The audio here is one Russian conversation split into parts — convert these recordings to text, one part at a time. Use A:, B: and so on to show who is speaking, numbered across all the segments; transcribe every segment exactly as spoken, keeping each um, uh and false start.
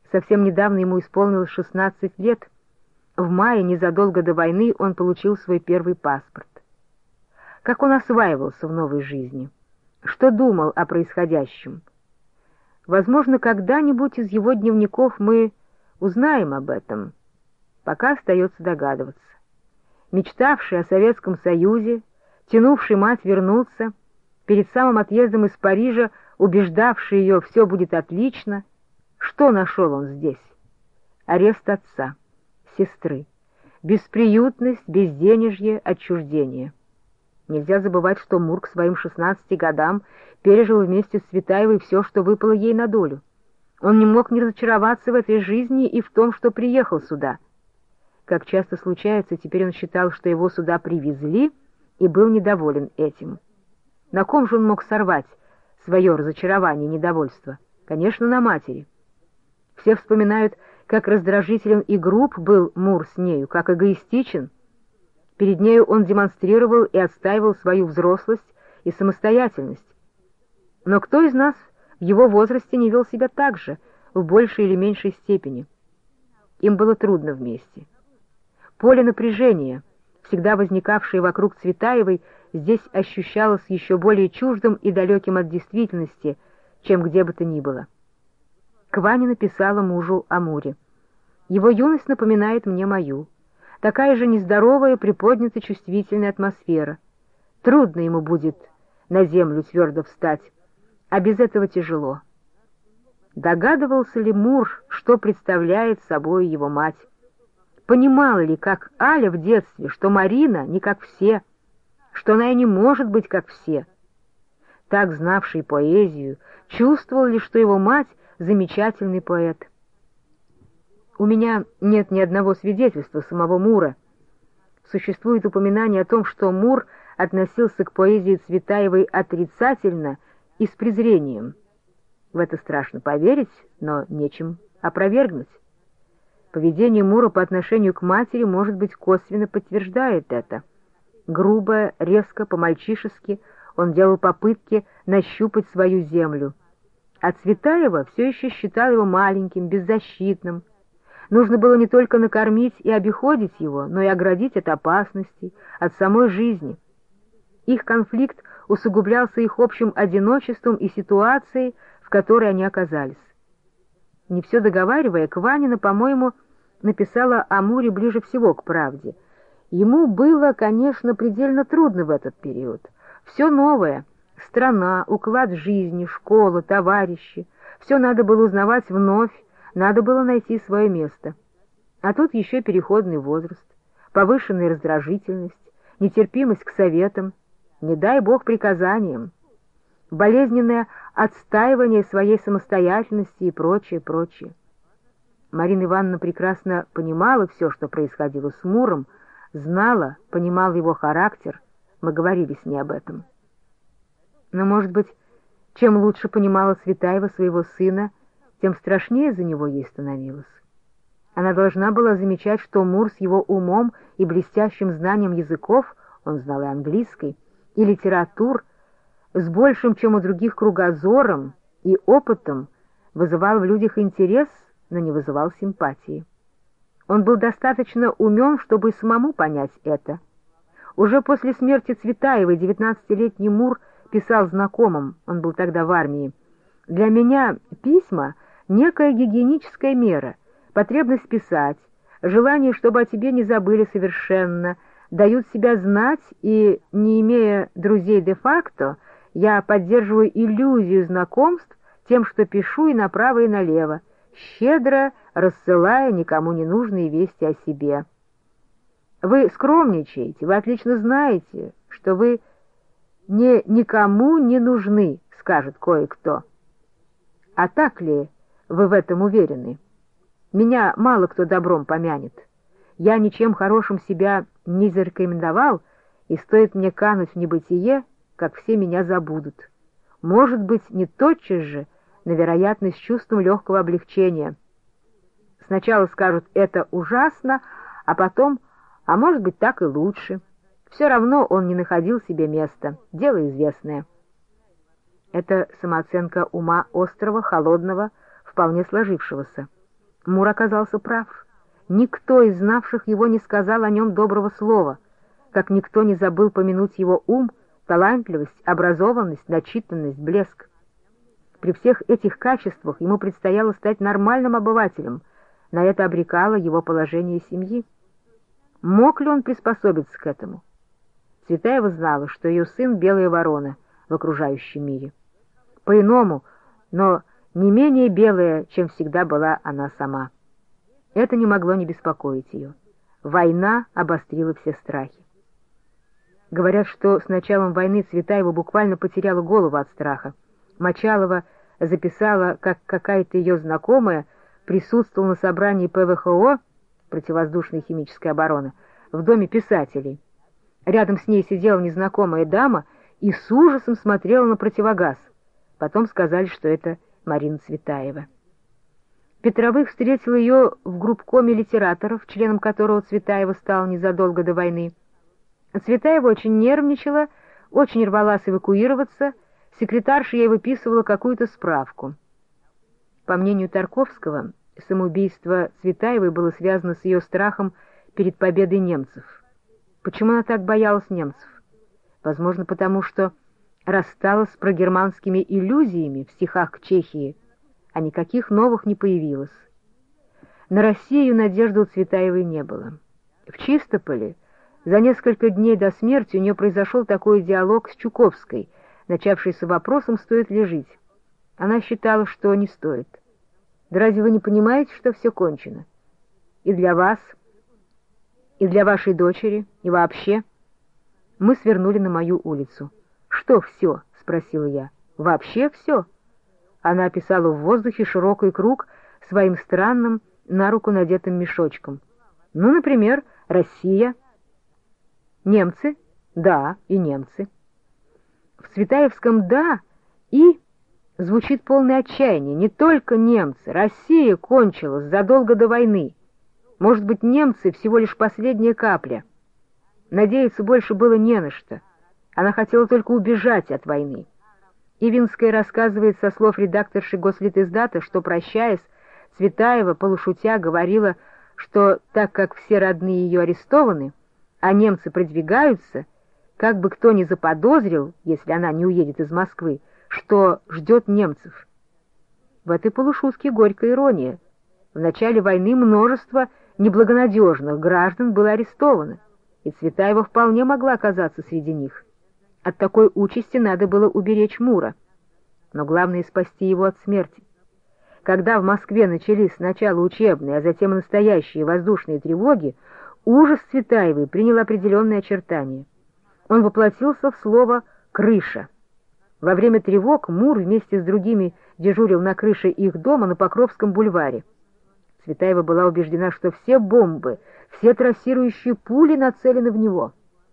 A: Совсем недавно ему исполнилось шестнадцать лет. В мае, незадолго до войны, он получил свой первый паспорт. Как он осваивался в новой жизни? Что думал о происходящем? Возможно, когда-нибудь из его дневников мы узнаем об этом. Пока остается догадываться. Мечтавший о Советском Союзе, тянувший мать вернуться, перед самым отъездом из Парижа убеждавший ее «все будет отлично», что нашел он здесь? Арест отца, сестры, бесприютность, безденежье, отчуждение. Нельзя забывать, что Мур к своим шестнадцати годам пережил вместе с Цветаевой все, что выпало ей на долю. Он не мог не разочароваться в этой жизни и в том, что приехал сюда. Как часто случается, теперь он считал, что его сюда привезли, и был недоволен этим. На ком же он мог сорвать свое разочарование и недовольство? Конечно, на матери. Все вспоминают, как раздражителен и груб был Мур с нею, как эгоистичен. Перед нею он демонстрировал и отстаивал свою взрослость и самостоятельность. Но кто из нас в его возрасте не вел себя так же, в большей или меньшей степени? Им было трудно вместе. Поле напряжения, всегда возникавшее вокруг Цветаевой, здесь ощущалось еще более чуждым и далеким от действительности, чем где бы то ни было. Кваня написала мужу о Муре. «Его юность напоминает мне мою. Такая же нездоровая, приподнятая, чувствительная атмосфера. Трудно ему будет на землю твердо встать, а без этого тяжело». Догадывался ли Мур, что представляет собой его мать? Понимала ли, как Аля в детстве, что Марина не как все, что она и не может быть как все? Так знавший поэзию, чувствовал ли, что его мать — замечательный поэт? У меня нет ни одного свидетельства самого Мура. Существует упоминание о том, что Мур относился к поэзии Цветаевой отрицательно и с презрением. В это страшно поверить, но нечем опровергнуть. Поведение Мура по отношению к матери, может быть, косвенно подтверждает это. Грубо, резко, по-мальчишески он делал попытки нащупать свою землю. А Цветаева все еще считала его маленьким, беззащитным. Нужно было не только накормить и обиходить его, но и оградить от опасностей, от самой жизни. Их конфликт усугублялся их общим одиночеством и ситуацией, в которой они оказались. Не все договаривая, Кванина, по-моему, написала о Муре ближе всего к правде. Ему было, конечно, предельно трудно в этот период. Все новое — страна, уклад жизни, школа, товарищи — все надо было узнавать вновь, надо было найти свое место. А тут еще переходный возраст, повышенная раздражительность, нетерпимость к советам, не дай бог приказаниям, болезненное отстаивание своей самостоятельности и прочее, прочее. Марина Ивановна прекрасно понимала все, что происходило с Муром, знала, понимала его характер, мы говорили с ней об этом. Но, может быть, чем лучше понимала Цветаева своего сына, тем страшнее за него ей становилось. Она должна была замечать, что Мур с его умом и блестящим знанием языков, он знал и английский, и литератур, с большим, чем у других, кругозором и опытом, вызывал в людях интерес, но не вызывал симпатии. Он был достаточно умен, чтобы самому понять это. Уже после смерти Цветаевой девятнадцатилетний Мур писал знакомым, он был тогда в армии: «Для меня письма — некая гигиеническая мера, потребность писать, желание, чтобы о тебе не забыли совершенно, дают себя знать, и, не имея друзей де-факто, я поддерживаю иллюзию знакомств тем, что пишу и направо, и налево, щедро рассылая никому не нужные вести о себе. Вы скромничаете, вы отлично знаете, что вы не никому не нужны, скажет кое-кто. А так ли вы в этом уверены? Меня мало кто добром помянет. Я ничем хорошим себя не зарекомендовал, и стоит мне кануть в небытие, как все меня забудут. Может быть, не тотчас же, но, вероятно, с чувством легкого облегчения. Сначала скажут «это ужасно», а потом «а может быть, так и лучше». Все равно он не находил себе места. Дело известное. Это самооценка ума острого, холодного, вполне сложившегося. Мур оказался прав. Никто из знавших его не сказал о нем доброго слова, как никто не забыл помянуть его ум, талантливость, образованность, начитанность, блеск. При всех этих качествах ему предстояло стать нормальным обывателем, на это обрекало его положение семьи. Мог ли он приспособиться к этому? Цветаева знала, что ее сын — белая ворона в окружающем мире. По-иному, но не менее белая, чем всегда была она сама. Это не могло не беспокоить ее. Война обострила все страхи. Говорят, что с началом войны Цветаева буквально потеряла голову от страха. Мочалова записала, как какая-то ее знакомая присутствовала на собрании Пэ Вэ Ха О, противовоздушной химической обороны, в доме писателей. Рядом с ней сидела незнакомая дама и с ужасом смотрела на противогаз. Потом сказали, что это Марина Цветаева. Петровых встретил ее в группкоме литераторов, членом которого Цветаева стала незадолго до войны. Цветаева очень нервничала, очень рвалась эвакуироваться, секретарша ей выписывала какую-то справку. По мнению Тарковского, самоубийство Цветаевой было связано с ее страхом перед победой немцев. Почему она так боялась немцев? Возможно, потому что рассталась с прогерманскими иллюзиями в стихах к Чехии, а никаких новых не появилось. На Россию надежды у Цветаевой не было. В Чистополе за несколько дней до смерти у нее произошел такой диалог с Чуковской, начавшийся вопросом, стоит ли жить. Она считала, что не стоит. Да разве вы не понимаете, что все кончено? И для вас, и для вашей дочери, и вообще. Мы свернули на мою улицу. «Что все?» — спросила я. «Вообще все?» Она описала в воздухе широкий круг своим странным, на руку надетым мешочком. «Ну, например, Россия». «Немцы?» «Да, и немцы». В Цветаевском «да» и звучит полное отчаяние. Не только немцы. Россия кончилась задолго до войны. Может быть, немцы всего лишь последняя капля. Надеяться больше было не на что. Она хотела только убежать от войны. Ивинская рассказывает со слов редакторши Гослитиздата, что, прощаясь, Цветаева, полушутя, говорила, что так как все родные ее арестованы, а немцы продвигаются, как бы кто ни заподозрил, если она не уедет из Москвы, что ждет немцев. В этой полушутке горькая ирония. В начале войны множество неблагонадежных граждан было арестовано, и Цветаева вполне могла оказаться среди них. От такой участи надо было уберечь Мура, но главное — спасти его от смерти. Когда в Москве начались сначала учебные, а затем и настоящие воздушные тревоги, ужас Цветаевой принял определенные очертания. Он воплотился в слово «крыша». Во время тревог Мур вместе с другими дежурил на крыше их дома на Покровском бульваре. Цветаева была убеждена, что все бомбы, все трассирующие пули нацелены в него.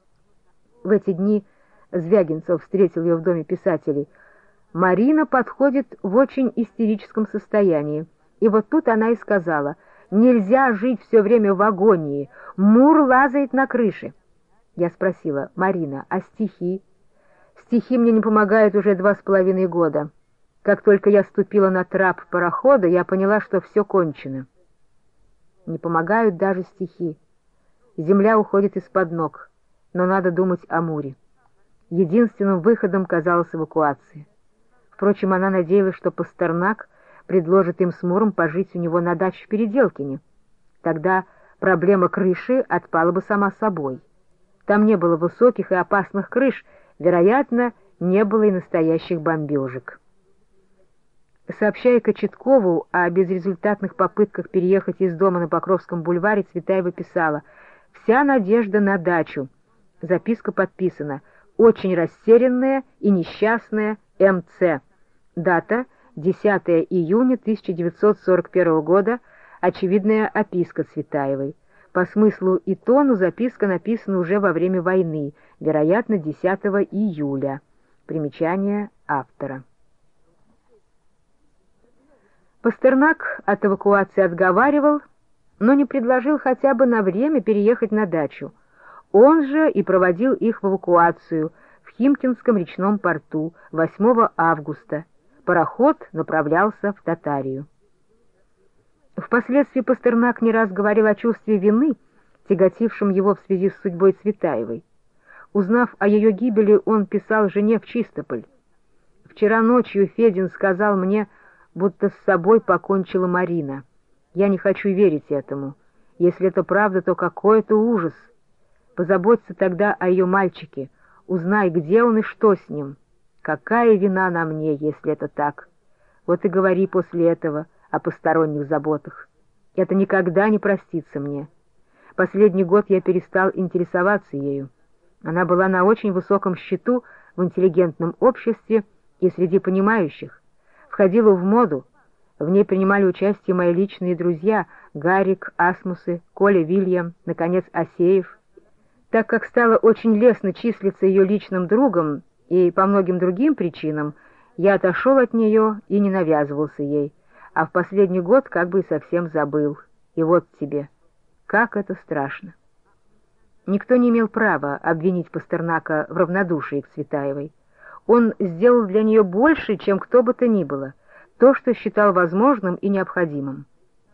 A: В эти дни Звягинцев встретил ее в доме писателей. Марина подходит в очень истерическом состоянии. И вот тут она и сказала: «Нельзя жить все время в агонии. Мур лазает на крыше». Я спросила: «Марина, а стихи?» «Стихи мне не помогают уже два с половиной года. Как только я ступила на трап парохода, я поняла, что все кончено». Не помогают даже стихи. Земля уходит из-под ног, но надо думать о Муре. Единственным выходом казалась эвакуация. Впрочем, она надеялась, что Пастернак предложит им с Муром пожить у него на даче в Переделкине. Тогда проблема крыши отпала бы сама собой. Там не было высоких и опасных крыш, вероятно, не было и настоящих бомбежек. Сообщая Кочеткову о безрезультатных попытках переехать из дома на Покровском бульваре, Цветаева писала: «Вся надежда на дачу». Записка подписана: «Очень растерянная и несчастная М Ц». Дата десятое июня тысяча девятьсот сорок первого года, очевидная описка Цветаевой. По смыслу и тону записка написана уже во время войны, вероятно, десятого июля. Примечание автора. Пастернак от эвакуации отговаривал, но не предложил хотя бы на время переехать на дачу. Он же и проводил их в эвакуацию в Химкинском речном порту восьмого августа. Пароход направлялся в Татарию. Впоследствии Пастернак не раз говорил о чувстве вины, тяготившем его в связи с судьбой Цветаевой. Узнав о ее гибели, он писал жене в Чистополь: «Вчера ночью Федин сказал мне, будто с собой покончила Марина. Я не хочу верить этому. Если это правда, то какой это ужас. Позаботься тогда о ее мальчике, узнай, где он и что с ним. Какая вина на мне, если это так? Вот и говори после этого о посторонних заботах. Это никогда не простится мне. Последний год я перестал интересоваться ею. Она была на очень высоком счету в интеллигентном обществе и среди понимающих, входила в моду, в ней принимали участие мои личные друзья Гарик, Асмусы, Коля Вильям, наконец, Асеев. Так как стало очень лестно числиться ее личным другом и по многим другим причинам, я отошел от нее и не навязывался ей, а в последний год как бы и совсем забыл. И вот тебе. Как это страшно!» Никто не имел права обвинить Пастернака в равнодушии к Цветаевой. Он сделал для нее больше, чем кто бы то ни было, то, что считал возможным и необходимым.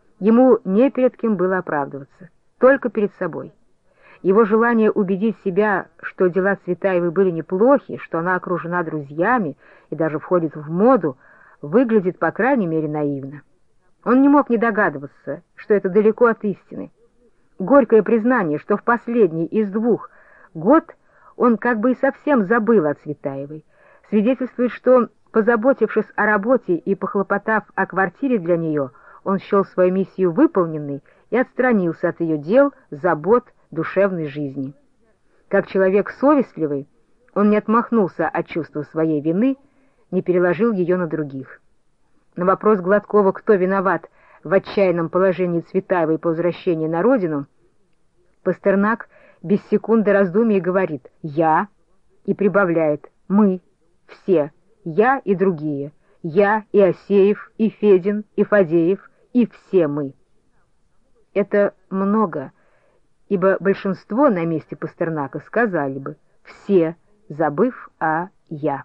A: Ему не перед кем было оправдываться, только перед собой. Его желание убедить себя, что дела Цветаевой были неплохи, что она окружена друзьями и даже входит в моду, выглядит, по крайней мере, наивно. Он не мог не догадываться, что это далеко от истины. Горькое признание, что в последний из двух год он как бы и совсем забыл о Цветаевой, свидетельствует, что, позаботившись о работе и похлопотав о квартире для нее, он счел свою миссию выполненной и отстранился от ее дел, забот, душевной жизни. Как человек совестливый, он не отмахнулся от чувства своей вины, не переложил ее на других. На вопрос Гладкова, кто виноват в отчаянном положении Цветаевой по возвращении на родину, Пастернак без секунды раздумий говорит «я» и прибавляет «мы, все, я и другие, я и Асеев, и Федин, и Фадеев, и все мы». Это много, ибо большинство на месте Пастернака сказали бы «все», забыв о «я».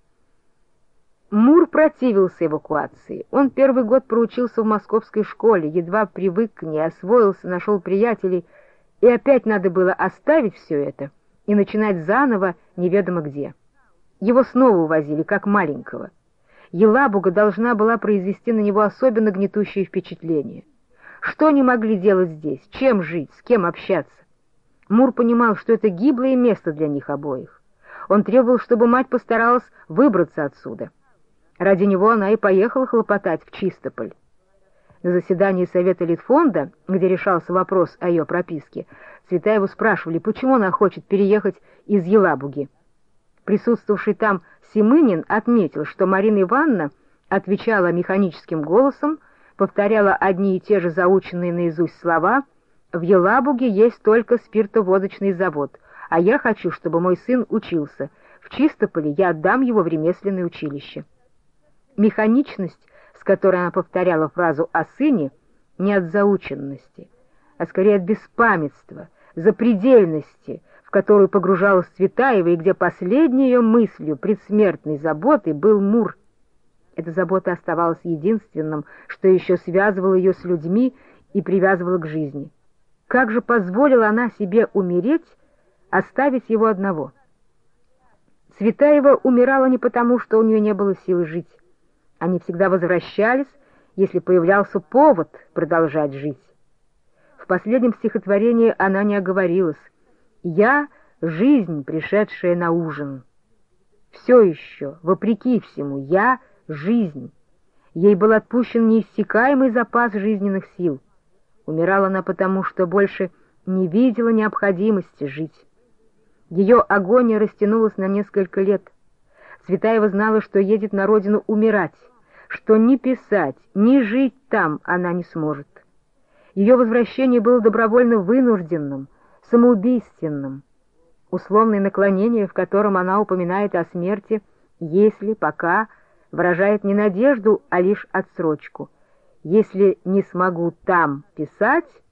A: Мур противился эвакуации. Он первый год проучился в московской школе, едва привык к ней, освоился, нашел приятелей, и опять надо было оставить все это и начинать заново неведомо где. Его снова увозили, как маленького. Елабуга должна была произвести на него особенно гнетущее впечатление. Что они могли делать здесь? Чем жить? С кем общаться? Мур понимал, что это гиблое место для них обоих. Он требовал, чтобы мать постаралась выбраться отсюда. Ради него она и поехала хлопотать в Чистополь. На заседании Совета Литфонда, где решался вопрос о ее прописке, Цветаеву спрашивали, почему она хочет переехать из Елабуги. Присутствовавший там Семынин отметил, что Марина Ивановна отвечала механическим голосом, повторяла одни и те же заученные наизусть слова: «В Елабуге есть только спиртоводочный завод, а я хочу, чтобы мой сын учился. В Чистополе я отдам его в ремесленное училище». Механичность, с которой она повторяла фразу о сыне, не от заученности, а скорее от беспамятства, запредельности, в которую погружалась Цветаева, и где последней ее мыслью, предсмертной заботой, был Мур. Эта забота оставалась единственным, что еще связывало ее с людьми и привязывало к жизни. Как же позволила она себе умереть, оставить его одного? Цветаева умирала не потому, что у нее не было силы жить. Они всегда возвращались, если появлялся повод продолжать жить. В последнем стихотворении она не оговорилась: «Я — жизнь, пришедшая на ужин». Все еще, вопреки всему, я — жизнь. Ей был отпущен неиссякаемый запас жизненных сил. Умирала она потому, что больше не видела необходимости жить. Ее агония растянулась на несколько лет. Цветаева знала, что едет на родину умирать, что ни писать, ни жить там она не сможет. Ее возвращение было добровольно вынужденным, самоубийственным. Условное наклонение, в котором она упоминает о смерти, если, пока, выражает не надежду, а лишь отсрочку. Если не смогу там писать,